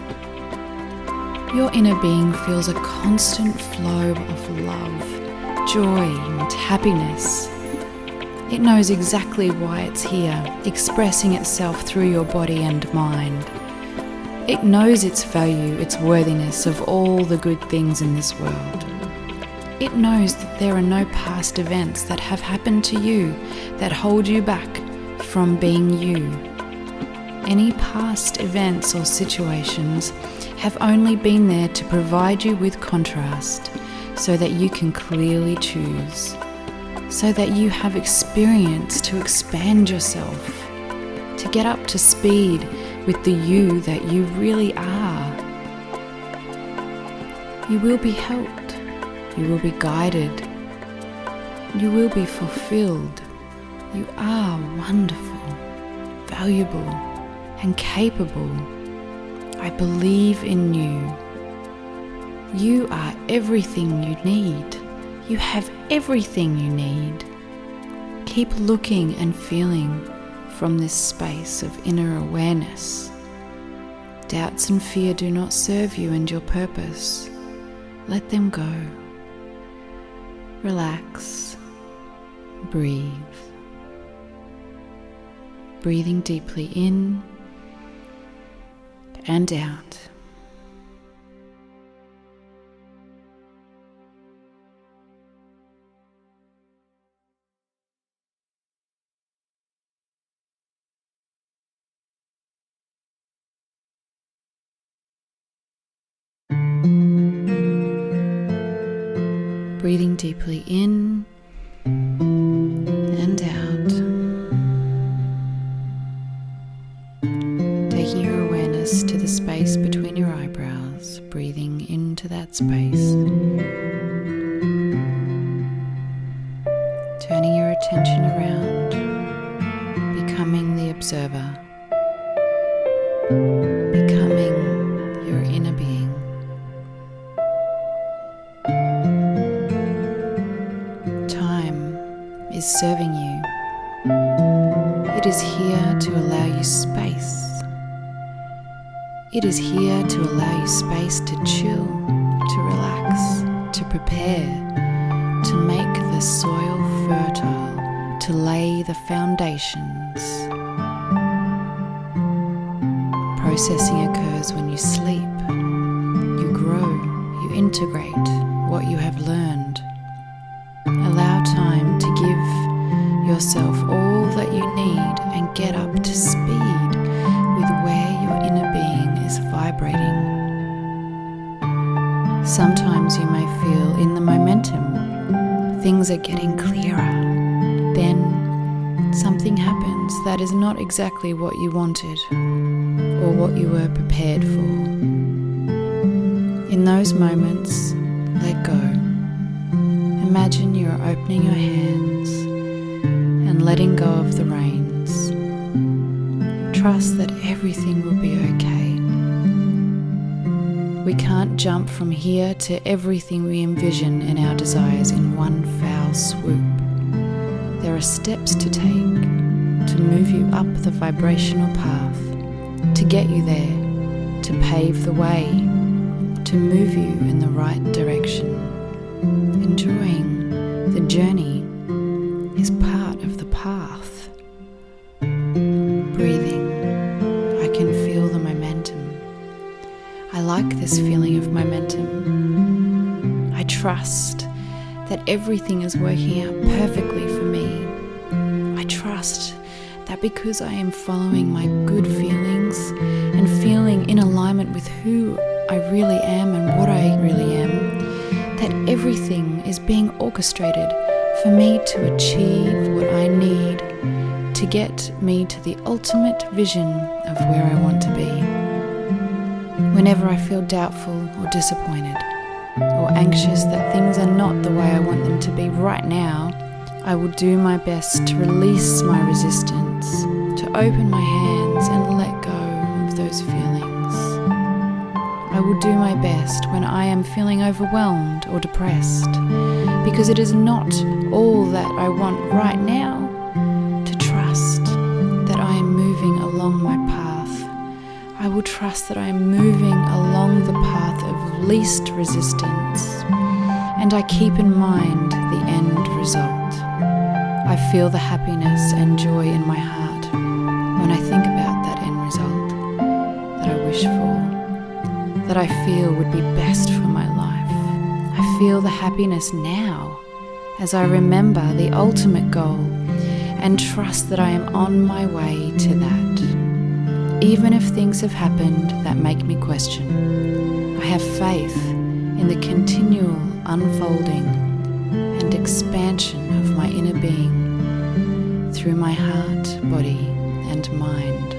Your inner being feels a constant flow of love, joy, and happiness. It knows exactly why it's here, expressing itself through your body and mind. It knows its value, its worthiness of all the good things in this world. It knows that there are no past events that have happened to you that hold you back from being you. Any past events or situations have only been there to provide you with contrast so that you can clearly choose, so that you have experience to expand yourself, to get up to speed with the you that you really are. You will be helped, you will be guided, you will be fulfilled. You are wonderful, valuable, and capable. I believe in you. You are everything you need. You have everything you need. Keep looking and feeling from this space of inner awareness. Doubts and fear do not serve you and your purpose. Let them go. Relax. Breathe. Breathing deeply in and out. Breathing deeply in and out. Taking your awareness to the space between your eyebrows, breathing into that space. Turning your attention around, becoming the observer, becoming your inner being. Time is serving you. It is here to allow you space. It is here to allow you space to chill, to relax, to prepare, to make the soil fertile, to lay the foundations. Processing occurs when you sleep. You grow, you integrate what you have learned. Allow time to give yourself all that you need and get up to speed with where your inner being is vibrating. Sometimes you may feel in the momentum, things are getting clearer. Then something happens that is not exactly what you wanted or what you were prepared for. In those moments, let go. Imagine you are opening your hands and letting go of the reins. Trust that everything will be okay. We can't jump from here to everything we envision in our desires in one foul swoop. There are steps to take to move you up the vibrational path, to get you there, to pave the way, to move you in the right direction. Enjoying the journey is part of the path. Breathing, I can feel the momentum. I like this feeling of momentum. I trust that everything is working out perfectly for me. I trust that because I am following my good feelings and feeling in alignment with who I really am and what I really am, that everything is being orchestrated for me to achieve what I need to get me to the ultimate vision of where I want to be. Whenever I feel doubtful or disappointed or anxious that things are not the way I want them to be right now, I will do my best to release my resistance, to open my hands and let go of those feelings. I will do my best when I am feeling overwhelmed or depressed, because it is not all that I want right now, to trust that I am moving along my path. I will trust that I am moving along the path of least resistance, and I keep in mind the end result. I feel the happiness and joy in my heart when I think about that end result that I wish for, that I feel would be best for my life. I feel the happiness now as I remember the ultimate goal and trust that I am on my way to that. Even if things have happened that make me question, I have faith in the continual unfolding and expansion of my inner being through my heart, body, and mind.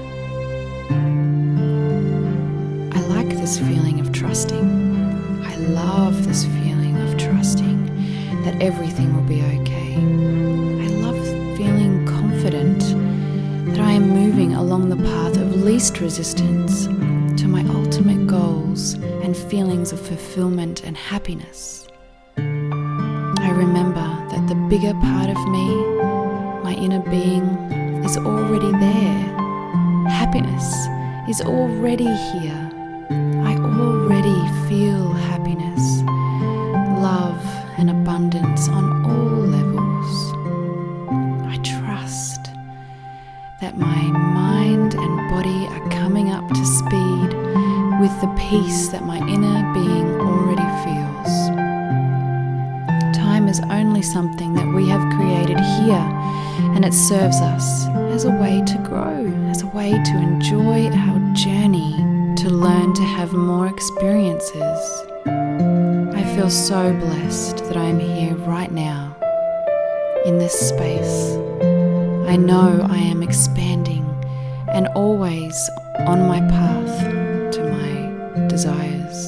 I like this feeling of trusting. I love this feeling of trusting that everything will be okay. I love feeling confident that I am moving along the path of least resistance to my ultimate goals and feelings of fulfillment and happiness. I remember that the bigger part of me, my inner being, is already there. Happiness is already here. I already feel happiness, love, and abundance on all levels. I trust that my mind and body are coming up to speed with the peace that my inner being already feels. Time is only something that we have created here, and it serves us as a way to grow, as a way to enjoy our journey, to learn to have more experiences. I feel so blessed that I am here right now, in this space. I know I am expanding and always on my path to my desires.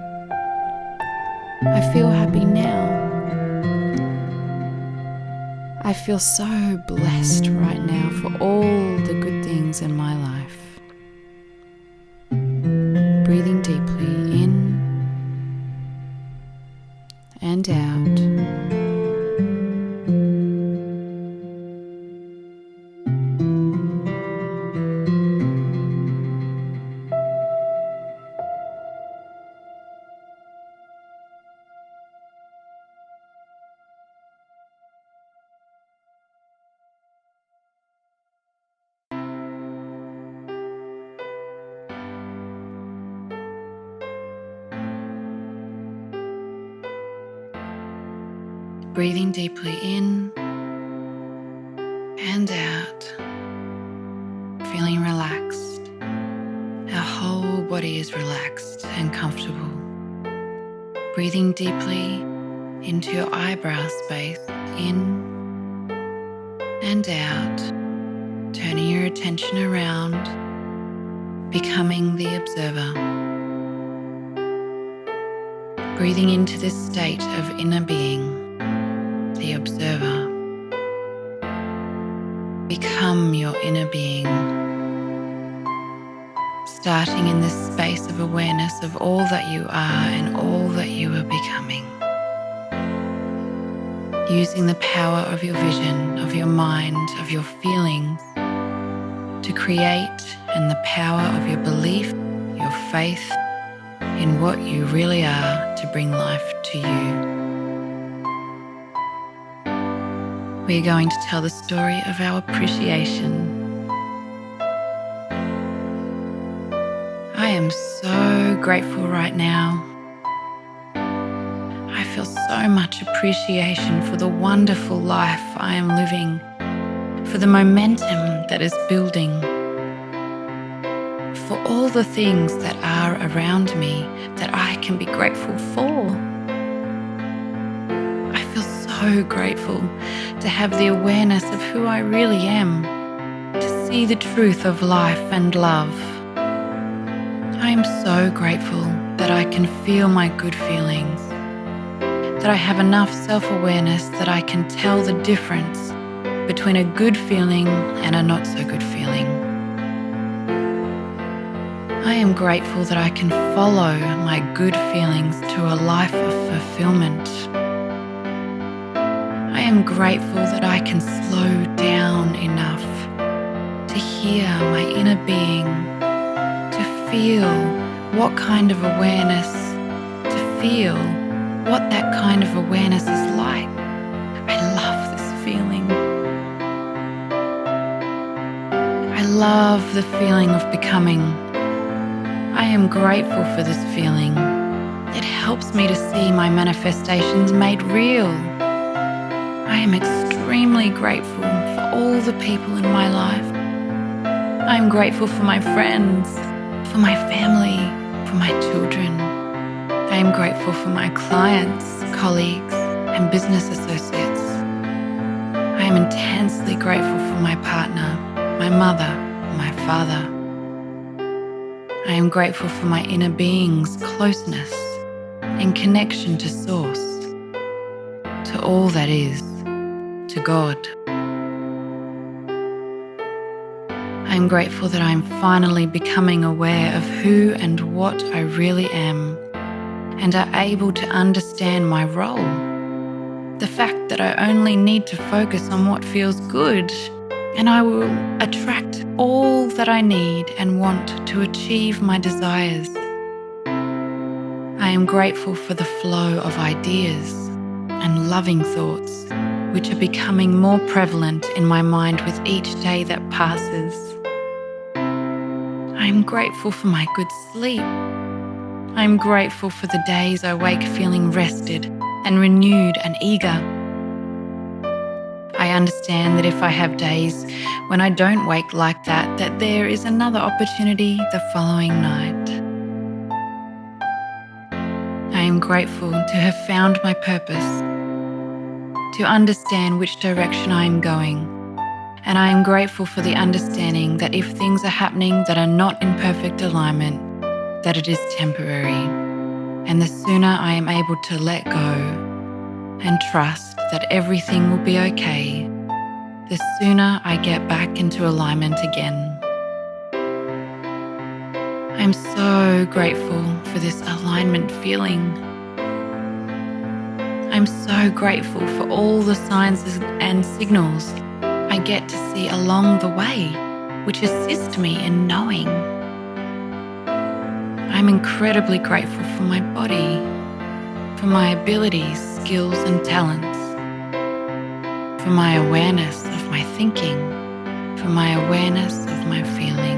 I feel happy now. I feel so blessed right now for all the good things in my life. Breathing deeply in and out. Breathing deeply in and out, feeling relaxed. Our whole body is relaxed and comfortable. Breathing deeply into your eyebrow space, in and out, turning your attention around, becoming the observer. Breathing into this state of inner being, the observer. Become your inner being, starting in this space of awareness of all that you are and all that you are becoming. Using the power of your vision, of your mind, of your feelings to create, and the power of your belief, your faith in what you really are to bring life to you. We are going to tell the story of our appreciation. I am so grateful right now. I feel so much appreciation for the wonderful life I am living, for the momentum that is building, for all the things that are around me that I can be grateful for. I feel so grateful to have the awareness of who I really am, to see the truth of life and love. I am so grateful that I can feel my good feelings, that I have enough self-awareness that I can tell the difference between a good feeling and a not so good feeling. I am grateful that I can follow my good feelings to a life of fulfillment. I am grateful that I can slow down enough to hear my inner being, to feel what kind of awareness, to feel what that kind of awareness is like. I love this feeling. I love the feeling of becoming. I am grateful for this feeling. It helps me to see my manifestations made real. I am extremely grateful for all the people in my life. I am grateful for my friends, for my family, for my children. I am grateful for my clients, colleagues, and business associates. I am intensely grateful for my partner, my mother, my father. I am grateful for my inner being's closeness and connection to Source, to all that is, to God. I am grateful that I am finally becoming aware of who and what I really am, and are able to understand my role. The fact that I only need to focus on what feels good, and I will attract all that I need and want to achieve my desires. I am grateful for the flow of ideas and loving thoughts, which are becoming more prevalent in my mind with each day that passes. I am grateful for my good sleep. I am grateful for the days I wake feeling rested and renewed and eager. I understand that if I have days when I don't wake like that, that there is another opportunity the following night. I am grateful to have found my purpose, to understand which direction I am going. And I am grateful for the understanding that if things are happening that are not in perfect alignment, that it is temporary. And the sooner I am able to let go and trust that everything will be okay, the sooner I get back into alignment again. I'm so grateful for this alignment feeling. I'm so grateful for all the signs and signals I get to see along the way, which assist me in knowing. I'm incredibly grateful for my body, for my abilities, skills, and talents, for my awareness of my thinking, for my awareness of my feeling.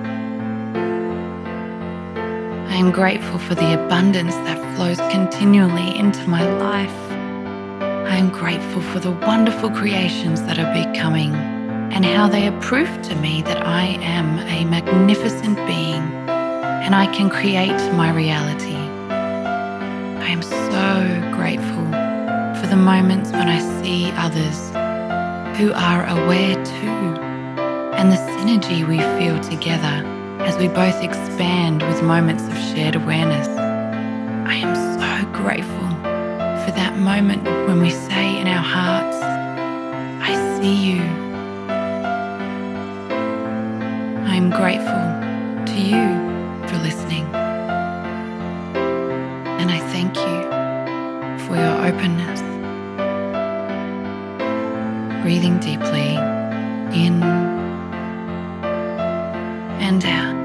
I am grateful for the abundance that flows continually into my life. I am grateful for the wonderful creations that are becoming and how they are proof to me that I am a magnificent being and I can create my reality. I am so grateful for the moments when I see others who are aware too, and the synergy we feel together as we both expand with moments of shared awareness. I am so grateful for that moment when we say in our hearts, I see you. I am grateful to you for listening. And I thank you for your openness. Breathing deeply in and out.